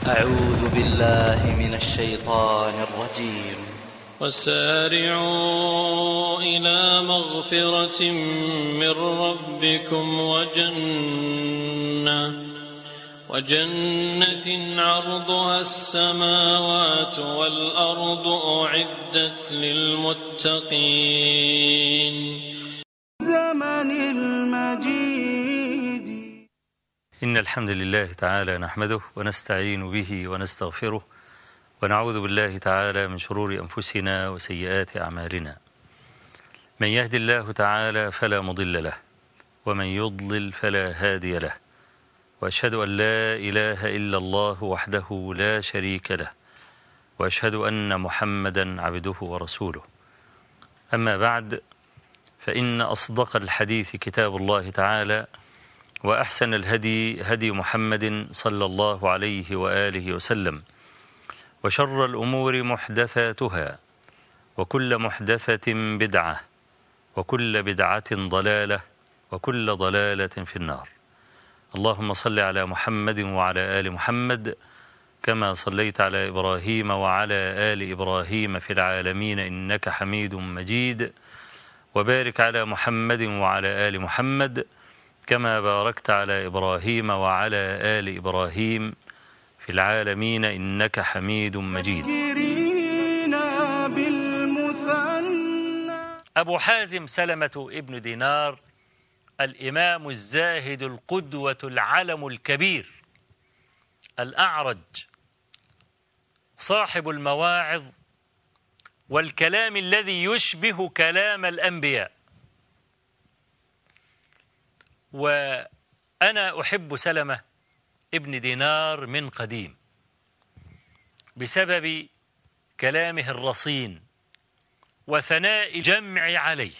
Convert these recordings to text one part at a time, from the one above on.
أعوذ بالله من الشيطان الرجيم. وسارعوا إلى مغفرة من ربكم وجنة عرضها السماوات والأرض أعدت للمتقين. زمن المجيد. إن الحمد لله تعالى نحمده ونستعين به ونستغفره ونعوذ بالله تعالى من شرور أنفسنا وسيئات أعمالنا. من يهد الله تعالى فلا مضل له ومن يضلل فلا هادي له، وأشهد أن لا إله إلا الله وحده لا شريك له، وأشهد أن محمدا عبده ورسوله. أما بعد، فإن أصدق الحديث كتاب الله تعالى، وأحسن الهدي هدي محمد صلى الله عليه وآله وسلم، وشر الأمور محدثاتها، وكل محدثة بدعة، وكل بدعة ضلالة، وكل ضلالة في النار. اللهم صل على محمد وعلى آل محمد كما صليت على إبراهيم وعلى آل إبراهيم في العالمين إنك حميد مجيد، وبارك على محمد وعلى آل محمد كما باركت على إبراهيم وعلى آل إبراهيم في العالمين إنك حميد مجيد. أبو حازم سلمة ابن دينار، الإمام الزاهد القدوة العلم الكبير الأعرج، صاحب المواعظ والكلام الذي يشبه كلام الأنبياء. وأنا أحب سلمة ابن دينار من قديم بسبب كلامه الرصين وثناء جمع عليه،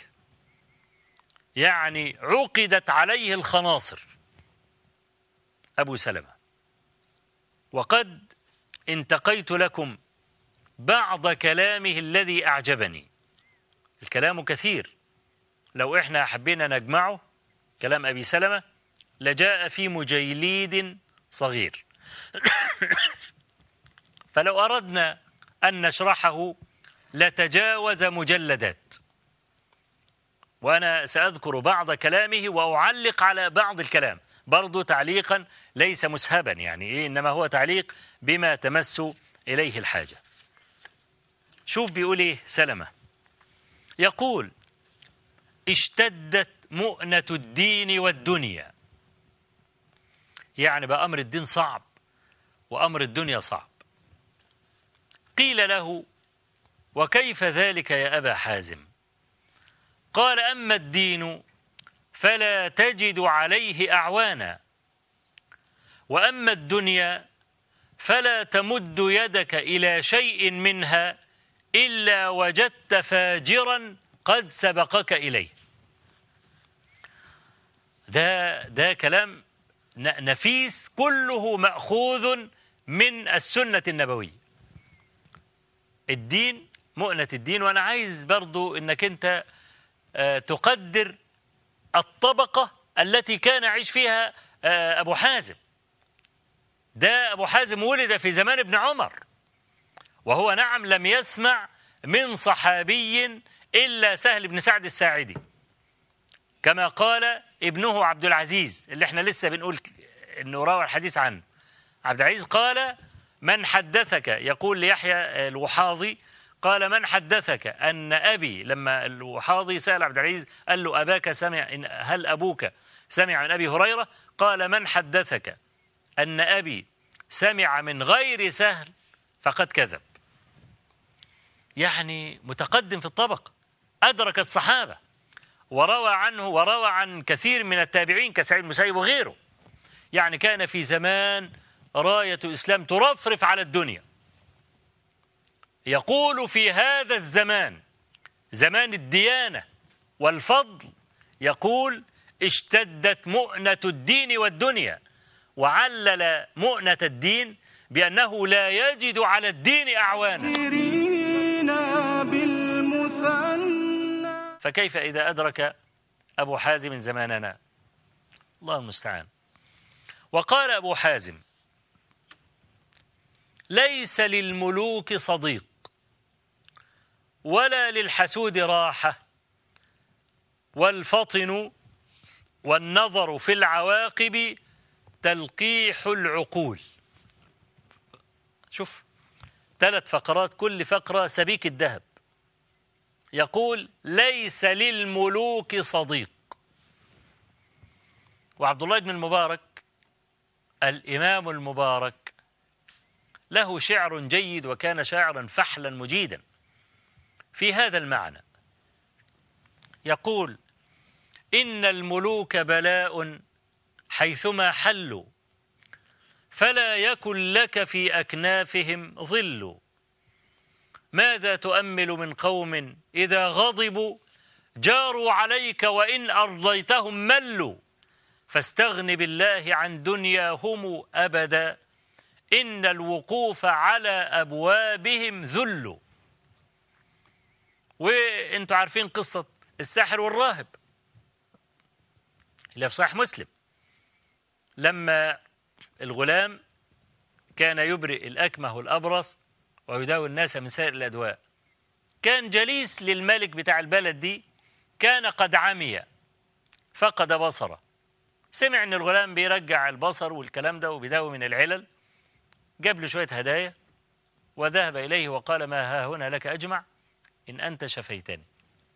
يعني عقدت عليه الخناصر أبو سلمة. وقد انتقيت لكم بعض كلامه الذي أعجبني. الكلام كثير، لو إحنا حبينا نجمعه كلام أبي سلمة لجاء في مجيليد صغير. فلو أردنا أن نشرحه لتجاوز مجلدات، وأنا سأذكر بعض كلامه وأعلق على بعض الكلام، برضو تعليقا ليس مسهبا، يعني إنما هو تعليق بما تمس إليه الحاجة. شوف بيقول إيه سلمة، يقول: اشتدت مؤنة الدين والدنيا. يعني بقى أمر الدين صعب وأمر الدنيا صعب. قيل له: وكيف ذلك يا أبا حازم؟ قال: أما الدين فلا تجد عليه أعوانا، وأما الدنيا فلا تمد يدك إلى شيء منها إلا وجدت فاجرا قد سبقك إليه. ده كلام نفيس، كله مأخوذ من السنة النبوية. الدين، مؤنة الدين. وأنا عايز برضو أنك أنت تقدر الطبقة التي كان يعيش فيها أبو حازم. ده أبو حازم ولد في زمان ابن عمر، وهو نعم لم يسمع من صحابي إلا سهل بن سعد الساعدي، كما قال ابنه عبد العزيز اللي احنا لسه بنقول انه روى الحديث عنه. عبد العزيز قال: من حدثك، يقول ليحيى الوحاضي، قال: من حدثك أن أبي، لما الوحاضي سأل عبد العزيز قال له: أباك سمع، هل أبوك سمع من أبي هريرة؟ قال: من حدثك أن أبي سمع من غير سهل فقد كذب. يعني متقدم في الطبق، أدرك الصحابة، وروى عنه وروى عن كثير من التابعين كسعيد بن المسيب وغيره. يعني كان في زمان راية الإسلام ترفرف على الدنيا. يقول في هذا الزمان، زمان الديانة والفضل، يقول: اشتدت مؤنة الدين والدنيا، وعلل مؤنة الدين بأنه لا يجد على الدين أعوانا. فكيف إذا أدرك أبو حازم زماننا؟ الله المستعان. وقال أبو حازم: ليس للملوك صديق ولا للحسود راحة، والفطن والنظر في العواقب تلقيح العقول. شوف 3 فقرات، كل فقرة سبيك الذهب. يقول ليس للملوك صديق. وعبد الله بن المبارك الإمام المبارك له شعر جيد، وكان شاعرا فحلا مجيدا في هذا المعنى. يقول إن الملوك بلاء حيثما حلوا، فلا يكن لك في أكنافهم ظل. ماذا تؤمل من قوم إذا غضبوا جاروا عليك وإن أرضيتهم ملوا، فاستغن بالله عن دنياهم أبدا، إن الوقوف على أبوابهم ذل. وإنتوا عارفين قصة الساحر والراهب اللي في صحيح مسلم، لما الغلام كان يبرئ الأكمه والأبرص ويداوي الناس من سائر الأدواء، كان جليس للملك بتاع البلد دي، كان قد عمي فقد بصره، سمع ان الغلام بيرجع البصر والكلام ده وبيداوي من العلل، جاب له شوية هدايا وذهب إليه وقال ما ها هنا لك أجمع إن أنت شفيتني.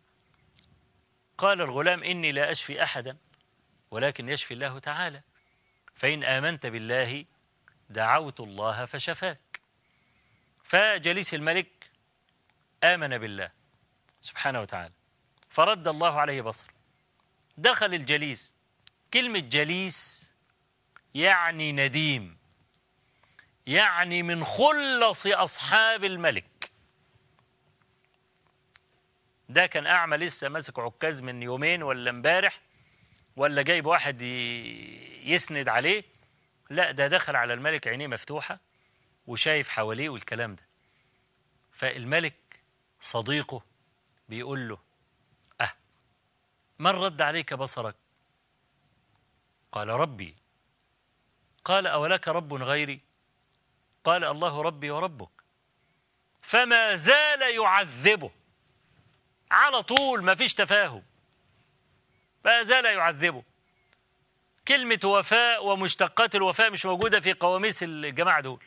قال الغلام إني لا أشفي أحدا ولكن يشفي الله تعالى، فإن آمنت بالله دعوت الله فشفاك. فجليس الملك آمن بالله سبحانه وتعالى فرد الله عليه بصر. دخل الجليس، كلمة جليس يعني نديم، يعني من خلص أصحاب الملك. ده كان أعمى لسه ماسك عكاز من يومين ولا امبارح، ولا جايب واحد يسند عليه، لا ده دخل على الملك عينيه مفتوحة وشايف حواليه والكلام ده. فالملك صديقه بيقول له من رد عليك بصرك؟ قال ربي. قال أولك رب غيري؟ قال الله ربي وربك. فما زال يعذبه على طول، ما فيش تفاهم، ما زال يعذبه. كلمة وفاء ومشتقات الوفاء مش موجودة في قواميس الجماعة دول.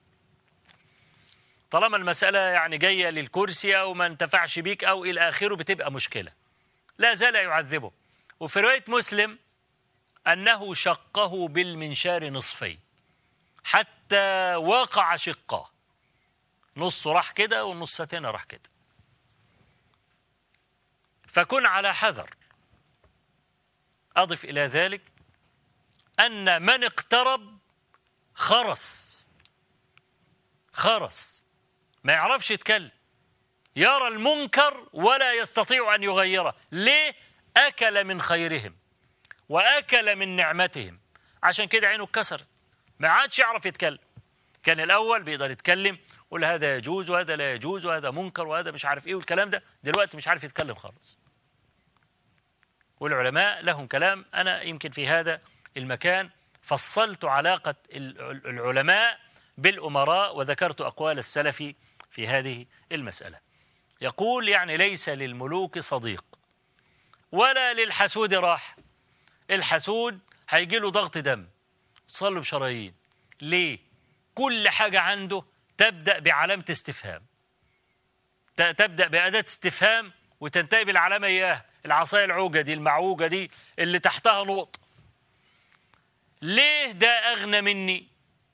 طالما المسألة يعني جاية للكرسي أو ما انتفعش بيك أو إلى آخره بتبقى مشكلة. لا زال يعذبه. وفي رواية مسلم أنه شقه بالمنشار نصفين حتى وقع شقاه، نصه راح كده والنص الثاني راح كده. فكن على حذر. أضف إلى ذلك أن من اقترب خرس ما يعرفش يتكلم، يرى المنكر ولا يستطيع أن يغيره. ليه؟ أكل من خيرهم وأكل من نعمتهم، عشان كده عينه اتكسرت، ما عادش يعرف يتكلم. كان الأول بيقدر يتكلم يقول هذا يجوز وهذا لا يجوز وهذا منكر وهذا مش عارف إيه والكلام ده، دلوقتي مش عارف يتكلم خالص. والعلماء لهم كلام. أنا يمكن في هذا المكان فصلت علاقة العلماء بالأمراء وذكرت أقوال السلف في هذه المسألة. يقول يعني ليس للملوك صديق ولا للحسود راح. الحسود هيجي له ضغط دم، تصلب شرايين. ليه؟ كل حاجة عنده تبدأ بعلامة استفهام، تبدأ بأداة استفهام وتنتهي بالعلامة إياها، العصاية العوجة دي المعوجة دي اللي تحتها نقط. ليه ده أغنى مني؟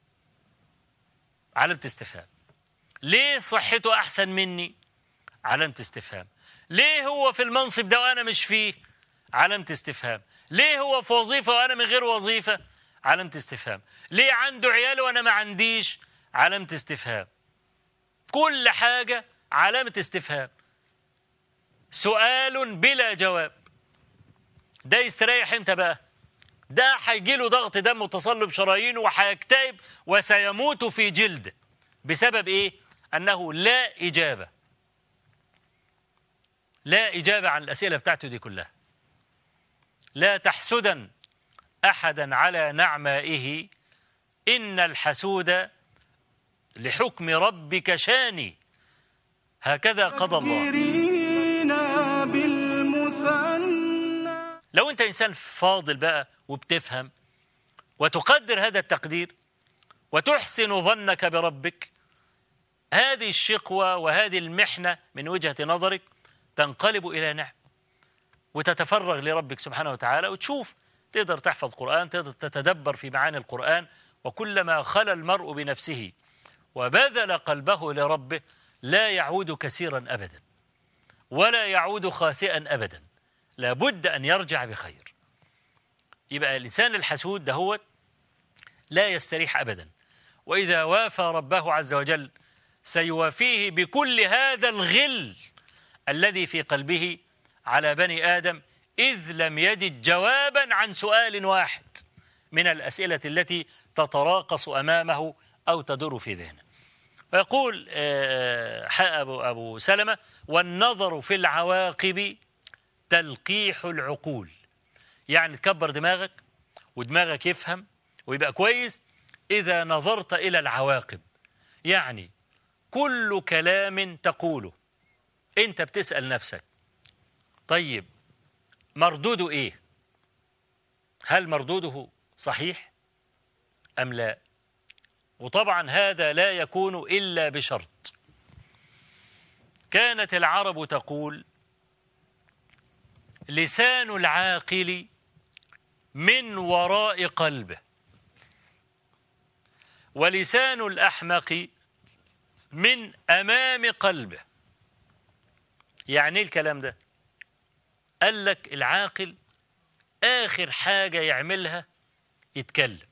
علامة استفهام. ليه صحته أحسن مني؟ علامة استفهام. ليه هو في المنصب ده وأنا مش فيه؟ علامة استفهام. ليه هو في وظيفة وأنا من غير وظيفة؟ علامة استفهام. ليه عنده عيال وأنا ما عنديش؟ علامة استفهام. كل حاجة علامة استفهام، سؤال بلا جواب. ده يستريح امتى بقى؟ ده هيجيله ضغط دم وتصلب شرايين وهيكتئب وسيموت في جلده. بسبب ايه؟ انه لا اجابه عن الاسئله بتاعته دي كلها. لا تحسدا احدا على نعمائه، ان الحسود لحكم ربك شاني. هكذا قضى الله. لو أنت إنسان فاضل بقى وبتفهم وتقدر هذا التقدير وتحسن ظنك بربك، هذه الشقوة وهذه المحنة من وجهة نظرك تنقلب إلى نعم، وتتفرغ لربك سبحانه وتعالى، وتشوف تقدر تحفظ قرآن، تقدر تتدبر في معاني القرآن. وكلما خلى المرء بنفسه وبذل قلبه لربه لا يعود كثيرا أبدا ولا يعود خاسئا أبدا، لابد أن يرجع بخير. يبقى الإنسان الحسود دهوت لا يستريح أبدا، وإذا وافى ربه عز وجل سيوافيه بكل هذا الغل الذي في قلبه على بني آدم، إذ لم يجد جوابا عن سؤال واحد من الأسئلة التي تتراقص أمامه أو تدور في ذهنه. ويقول أبو سلمة: والنظر في العواقب تلقيح العقول. يعني تكبر دماغك ودماغك يفهم ويبقى كويس إذا نظرت إلى العواقب. يعني كل كلام تقوله أنت بتسأل نفسك: طيب مردوده إيه؟ هل مردوده صحيح أم لا؟ وطبعا هذا لا يكون إلا بشرط. كانت العرب تقول: لسان العاقل من وراء قلبه، ولسان الأحمق من أمام قلبه. يعني إيه الكلام ده؟ قال لك العاقل آخر حاجة يعملها يتكلم.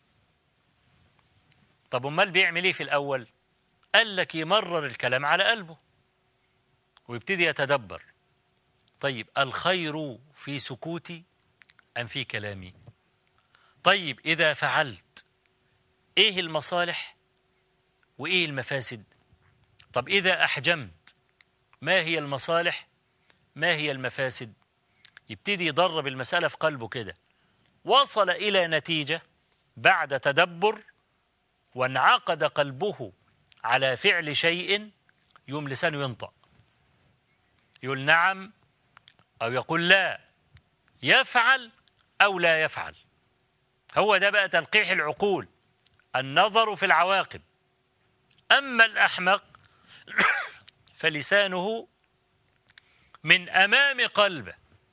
طب امال بيعمل ايه في الأول؟ قال لك يمرر الكلام على قلبه ويبتدي يتدبر: طيب الخير في سكوتي أم في كلامي؟ طيب إذا فعلت إيه المصالح وإيه المفاسد؟ طب إذا أحجمت ما هي المصالح ما هي المفاسد؟ يبتدي يدرب المسألة في قلبه كده. وصل إلى نتيجة بعد تدبر وانعقد قلبه على فعل شيء، يوم لسانه ينطق، يقول نعم أو يقول لا، يفعل أو لا يفعل. هو ده بقى تلقيح العقول، النظر في العواقب. أما الأحمق فلسانه من أمام قلبه،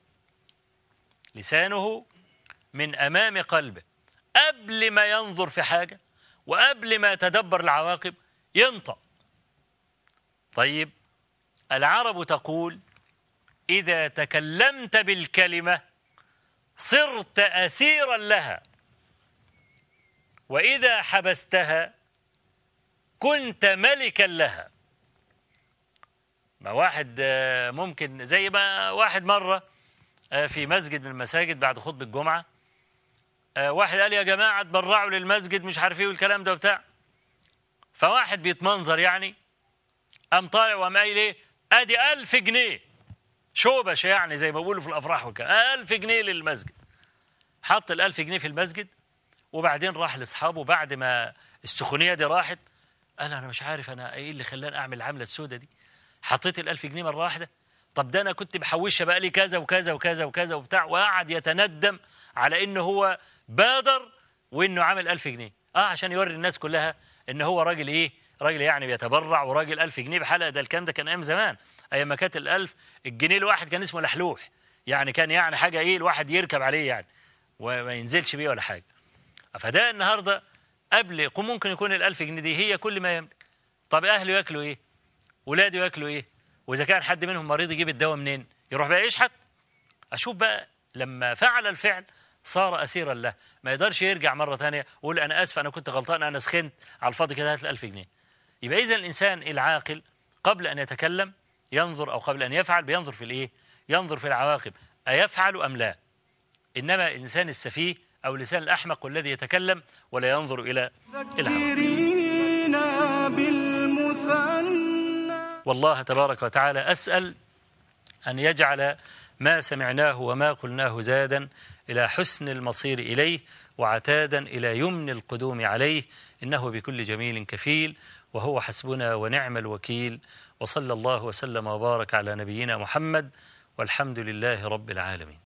لسانه من أمام قلبه، قبل ما ينظر في حاجة وقبل ما يتدبر العواقب ينطق. طيب العرب تقول: إذا تكلمت بالكلمة صرت أسيرا لها، وإذا حبستها كنت ملكا لها. ما واحد ممكن زي ما واحد مرة في مسجد من المساجد بعد خطبة الجمعة، واحد قال: يا جماعة تبرعوا للمسجد مش عارف ايه والكلام ده وبتاع. فواحد بيتمنظر يعني قام طالع وقام قايل ايه: ادي 1000 جنيه شوبش، يعني زي ما بيقولوا في الافراح وكده، 1000 جنيه للمسجد. حط ال1000 جنيه في المسجد، وبعدين راح لاصحابه بعد ما السخونيه دي راحت، قال: انا مش عارف انا ايه اللي خلاني اعمل العمله السوداء دي، حطيت ال1000 جنيه مره واحده، طب ده انا كنت محوشها بقى لي كذا وكذا وكذا وكذا وبتاع. وقعد يتندم على انه هو بادر وانه عامل 1000 جنيه عشان يوري الناس كلها ان هو راجل ايه، راجل يعني بيتبرع، وراجل 1000 جنيه بحلقه. ده الكلام ده كان ايام زمان، ايام ما كانت ال1000 الجنيه الواحد كان اسمه لحلوح، يعني كان يعني حاجه ايه الواحد يركب عليه يعني وما ينزلش بيه ولا حاجه. فده النهارده قبل ممكن يكون ال1000 جنيه دي هي كل ما يملك. طب اهله ياكلوا ايه؟ ولاده ياكلوا ايه؟ واذا كان حد منهم مريض يجيب الدواء منين؟ يروح بقى يشحت. اشوف بقى لما فعل الفعل صار اسيرا له، ما يقدرش يرجع مره ثانيه ويقول انا اسف انا كنت غلطان انا سخنت على الفاضي كده هات ال1000 جنيه. يبقى اذا الانسان العاقل قبل ان يتكلم ينظر، او قبل ان يفعل بينظر في الايه؟ ينظر في العواقب، ايفعل ام لا. انما الانسان السفيه او اللسان الاحمق والذي يتكلم ولا ينظر الى العواقب. والله تبارك وتعالى أسأل أن يجعل ما سمعناه وما قلناه زادا إلى حسن المصير إليه وعتادا إلى يمن القدوم عليه، إنه بكل جميل كفيل. وهو حسبنا ونعم الوكيل، وصلى الله وسلم وبارك على نبينا محمد، والحمد لله رب العالمين.